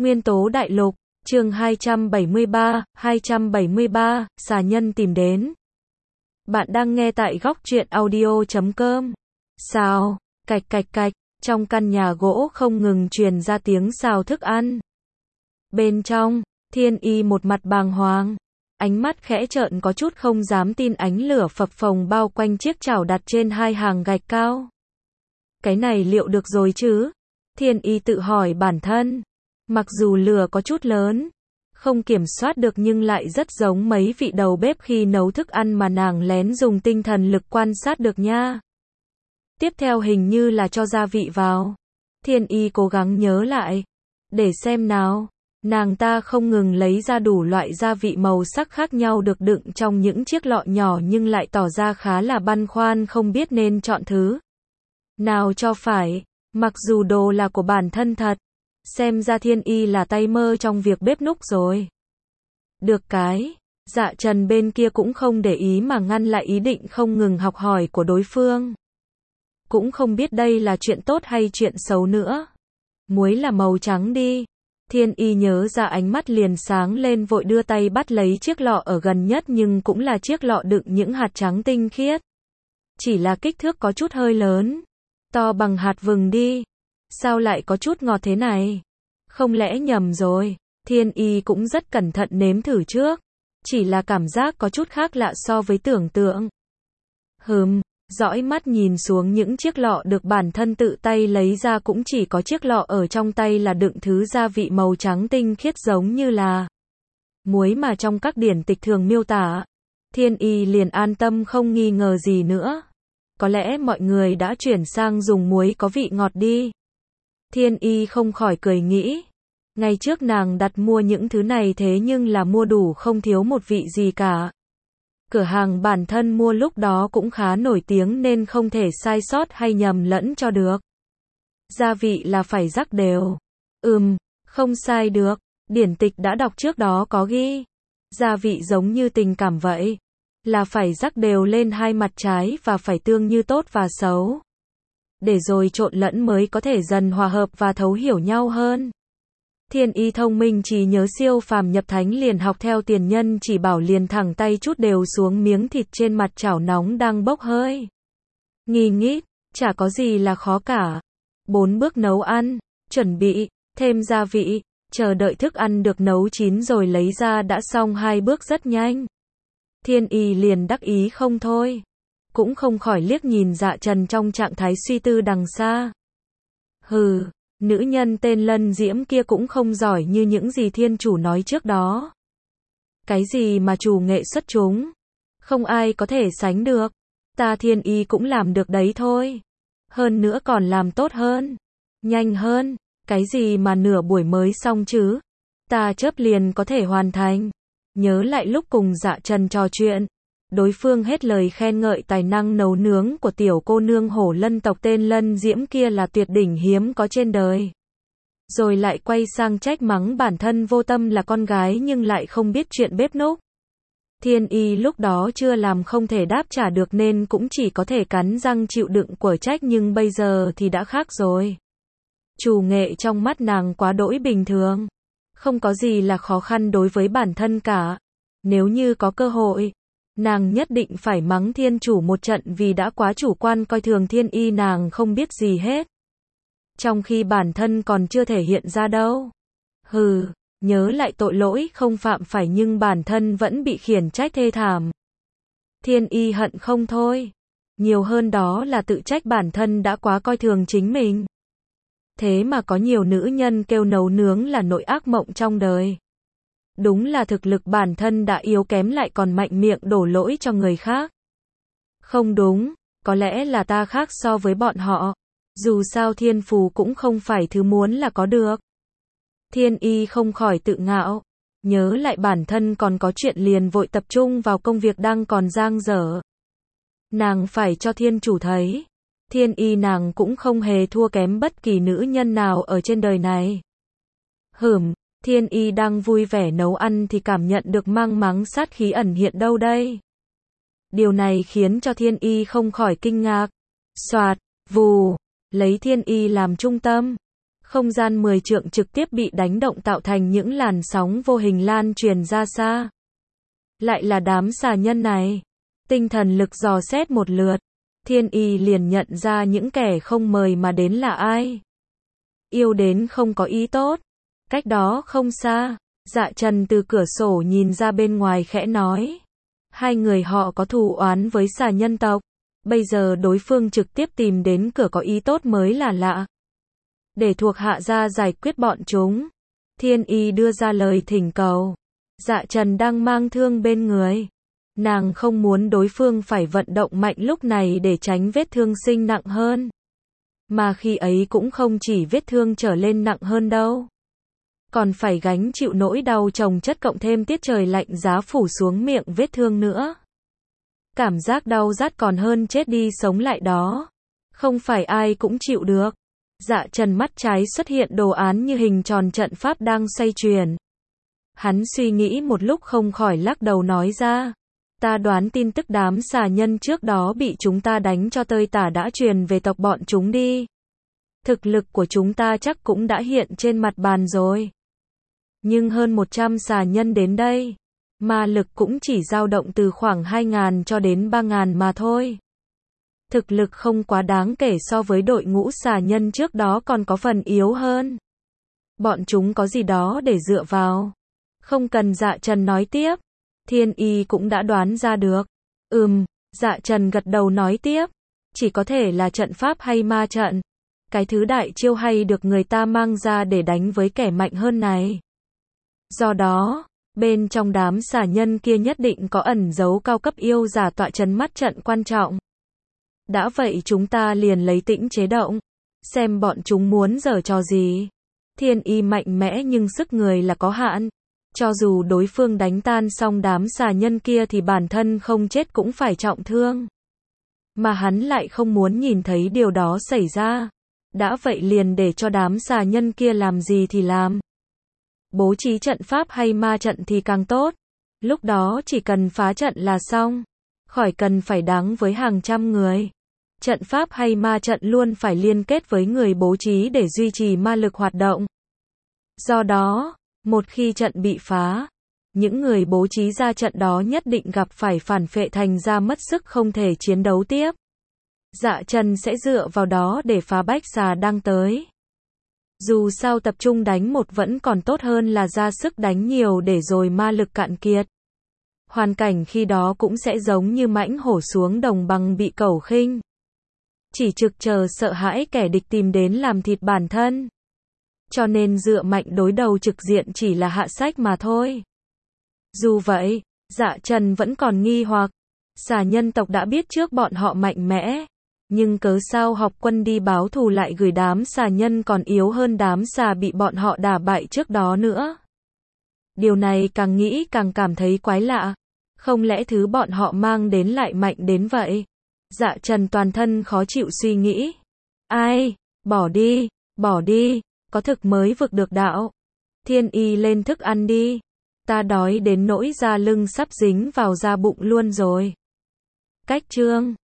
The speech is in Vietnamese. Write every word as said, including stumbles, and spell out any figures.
Nguyên tố đại lục, chương hai trăm bảy mươi ba, hai trăm bảy mươi ba, xà nhân tìm đến. Bạn đang nghe tại góc truyện audio chấm com. Xào, cạch cạch cạch, trong căn nhà gỗ không ngừng truyền ra tiếng xào thức ăn. Bên trong, Thiên Y một mặt bàng hoàng, ánh mắt khẽ trợn có chút không dám tin, ánh lửa phập phồng bao quanh chiếc chảo đặt trên hai hàng gạch cao. Cái này liệu được rồi chứ? Thiên Y tự hỏi bản thân. Mặc dù lửa có chút lớn, không kiểm soát được nhưng lại rất giống mấy vị đầu bếp khi nấu thức ăn mà nàng lén dùng tinh thần lực quan sát được nha. Tiếp theo hình như là cho gia vị vào. Thiên Y cố gắng nhớ lại. Để xem nào. Nàng ta không ngừng lấy ra đủ loại gia vị màu sắc khác nhau được đựng trong những chiếc lọ nhỏ nhưng lại tỏ ra khá là băn khoăn không biết nên chọn thứ nào cho phải. Mặc dù đồ là của bản thân thật. Xem ra Thiên Y là tay mơ trong việc bếp núc rồi. Được cái, Dạ Trần bên kia cũng không để ý mà ngăn lại ý định không ngừng học hỏi của đối phương. Cũng không biết đây là chuyện tốt hay chuyện xấu nữa. Muối là màu trắng đi. Thiên Y nhớ ra ánh mắt liền sáng lên vội đưa tay bắt lấy chiếc lọ ở gần nhất nhưng cũng là chiếc lọ đựng những hạt trắng tinh khiết. Chỉ là kích thước có chút hơi lớn. To bằng hạt vừng đi. Sao lại có chút ngọt thế này? Không lẽ nhầm rồi? Thiên Y cũng rất cẩn thận nếm thử trước. Chỉ là cảm giác có chút khác lạ so với tưởng tượng. Hừm, dõi mắt nhìn xuống những chiếc lọ được bản thân tự tay lấy ra cũng chỉ có chiếc lọ ở trong tay là đựng thứ gia vị màu trắng tinh khiết giống như là muối mà trong các điển tịch thường miêu tả. Thiên Y liền an tâm không nghi ngờ gì nữa. Có lẽ mọi người đã chuyển sang dùng muối có vị ngọt đi. Thiên Y không khỏi cười nghĩ. Ngày trước nàng đặt mua những thứ này thế nhưng là mua đủ không thiếu một vị gì cả. Cửa hàng bản thân mua lúc đó cũng khá nổi tiếng nên không thể sai sót hay nhầm lẫn cho được. Gia vị là phải rắc đều. Ừm, không sai được. Điển tịch đã đọc trước đó có ghi. Gia vị giống như tình cảm vậy. Là phải rắc đều lên hai mặt trái và phải tương như tốt và xấu. Để rồi trộn lẫn mới có thể dần hòa hợp và thấu hiểu nhau hơn. Thiên Y thông minh trí nhớ siêu phàm nhập thánh liền học theo tiền nhân chỉ bảo liền thẳng tay chút đều xuống miếng thịt trên mặt chảo nóng đang bốc hơi. Nghi nghít, chả có gì là khó cả. Bốn bước nấu ăn, chuẩn bị, thêm gia vị, chờ đợi thức ăn được nấu chín rồi lấy ra đã xong hai bước rất nhanh. Thiên Y liền đắc ý không thôi. Cũng không khỏi liếc nhìn Dạ Trần trong trạng thái suy tư đằng xa. Hừ, nữ nhân tên Lân Diễm kia cũng không giỏi như những gì thiên chủ nói trước đó. Cái gì mà chủ nghệ xuất chúng, không ai có thể sánh được. Ta Thiên Y cũng làm được đấy thôi. Hơn nữa còn làm tốt hơn, nhanh hơn. Cái gì mà nửa buổi mới xong chứ. Ta chớp liền có thể hoàn thành. Nhớ lại lúc cùng Dạ Trần trò chuyện. Đối phương hết lời khen ngợi tài năng nấu nướng của tiểu cô nương hổ lân tộc tên Lân Diễm kia là tuyệt đỉnh hiếm có trên đời. Rồi lại quay sang trách mắng bản thân vô tâm là con gái nhưng lại không biết chuyện bếp núc. Thiên Y lúc đó chưa làm không thể đáp trả được nên cũng chỉ có thể cắn răng chịu đựng của trách nhưng bây giờ thì đã khác rồi. Chủ nghệ trong mắt nàng quá đỗi bình thường. Không có gì là khó khăn đối với bản thân cả. Nếu như có cơ hội, nàng nhất định phải mắng thiên chủ một trận vì đã quá chủ quan coi thường Thiên Y nàng không biết gì hết. Trong khi bản thân còn chưa thể hiện ra đâu. Hừ, nhớ lại tội lỗi không phạm phải nhưng bản thân vẫn bị khiển trách thê thảm. Thiên Y hận không thôi. Nhiều hơn đó là tự trách bản thân đã quá coi thường chính mình. Thế mà có nhiều nữ nhân kêu nấu nướng là nỗi ác mộng trong đời. Đúng là thực lực bản thân đã yếu kém lại còn mạnh miệng đổ lỗi cho người khác. Không đúng, có lẽ là ta khác so với bọn họ. Dù sao thiên phú cũng không phải thứ muốn là có được. Thiên Y không khỏi tự ngạo. Nhớ lại bản thân còn có chuyện liền vội tập trung vào công việc đang còn dang dở. Nàng phải cho thiên chủ thấy. Thiên Y nàng cũng không hề thua kém bất kỳ nữ nhân nào ở trên đời này. Hửm. Thiên Y đang vui vẻ nấu ăn thì cảm nhận được mang máng sát khí ẩn hiện đâu đây. Điều này khiến cho Thiên Y không khỏi kinh ngạc. Soạt, vù, lấy Thiên Y làm trung tâm. Không gian mười trượng trực tiếp bị đánh động tạo thành những làn sóng vô hình lan truyền ra xa. Lại là đám xà nhân này. Tinh thần lực dò xét một lượt. Thiên Y liền nhận ra những kẻ không mời mà đến là ai. Yêu đến không có ý tốt. Cách đó không xa, Dạ Trần từ cửa sổ nhìn ra bên ngoài khẽ nói. Hai người họ có thù oán với xà nhân tộc. Bây giờ đối phương trực tiếp tìm đến cửa có ý tốt mới là lạ. Để thuộc hạ ra giải quyết bọn chúng. Thiên Y đưa ra lời thỉnh cầu. Dạ Trần đang mang thương bên người. Nàng không muốn đối phương phải vận động mạnh lúc này để tránh vết thương sinh nặng hơn. Mà khi ấy cũng không chỉ vết thương trở lên nặng hơn đâu. Còn phải gánh chịu nỗi đau chồng chất cộng thêm tiết trời lạnh giá phủ xuống miệng vết thương nữa. Cảm giác đau rát còn hơn chết đi sống lại đó. Không phải ai cũng chịu được. Dạ Trần mắt trái xuất hiện đồ án như hình tròn trận pháp đang xoay chuyển. Hắn suy nghĩ một lúc không khỏi lắc đầu nói ra. Ta đoán tin tức đám xà nhân trước đó bị chúng ta đánh cho tơi tả đã truyền về tộc bọn chúng đi. Thực lực của chúng ta chắc cũng đã hiện trên mặt bàn rồi. Nhưng hơn một trăm xà nhân đến đây. Ma lực cũng chỉ dao động từ khoảng hai nghìn cho đến ba nghìn mà thôi. Thực lực không quá đáng kể so với đội ngũ xà nhân trước đó còn có phần yếu hơn. Bọn chúng có gì đó để dựa vào. Không cần Dạ Trần nói tiếp. Thiên Y cũng đã đoán ra được. Ừm, Dạ Trần gật đầu nói tiếp. Chỉ có thể là trận pháp hay ma trận. Cái thứ đại chiêu hay được người ta mang ra để đánh với kẻ mạnh hơn này. Do đó, bên trong đám xà nhân kia nhất định có ẩn giấu cao cấp yêu giả tọa trấn mắt trận quan trọng. Đã vậy chúng ta liền lấy tĩnh chế động. Xem bọn chúng muốn giở trò gì. Thiên Y mạnh mẽ nhưng sức người là có hạn. Cho dù đối phương đánh tan xong đám xà nhân kia thì bản thân không chết cũng phải trọng thương. Mà hắn lại không muốn nhìn thấy điều đó xảy ra. Đã vậy liền để cho đám xà nhân kia làm gì thì làm. Bố trí trận pháp hay ma trận thì càng tốt. Lúc đó chỉ cần phá trận là xong. Khỏi cần phải đáng với hàng trăm người. Trận pháp hay ma trận luôn phải liên kết với người bố trí để duy trì ma lực hoạt động. Do đó, một khi trận bị phá, những người bố trí ra trận đó nhất định gặp phải phản phệ thành ra mất sức không thể chiến đấu tiếp. Dạ Trần sẽ dựa vào đó để phá bách xà đang tới. Dù sao tập trung đánh một vẫn còn tốt hơn là ra sức đánh nhiều để rồi ma lực cạn kiệt. Hoàn cảnh khi đó cũng sẽ giống như mãnh hổ xuống đồng bằng bị cẩu khinh. Chỉ trực chờ sợ hãi kẻ địch tìm đến làm thịt bản thân. Cho nên dựa mạnh đối đầu trực diện chỉ là hạ sách mà thôi. Dù vậy, Dạ Trần vẫn còn nghi hoặc. Xà nhân tộc đã biết trước bọn họ mạnh mẽ. Nhưng cớ sao học quân đi báo thù lại gửi đám xà nhân còn yếu hơn đám xà bị bọn họ đả bại trước đó nữa. Điều này càng nghĩ càng cảm thấy quái lạ. Không lẽ thứ bọn họ mang đến lại mạnh đến vậy? Dạ Trần toàn thân khó chịu suy nghĩ. Ai? Bỏ đi, bỏ đi, có thực mới vực được đạo. Thiên Y lên thức ăn đi. Ta đói đến nỗi da lưng sắp dính vào da bụng luôn rồi. Cách chương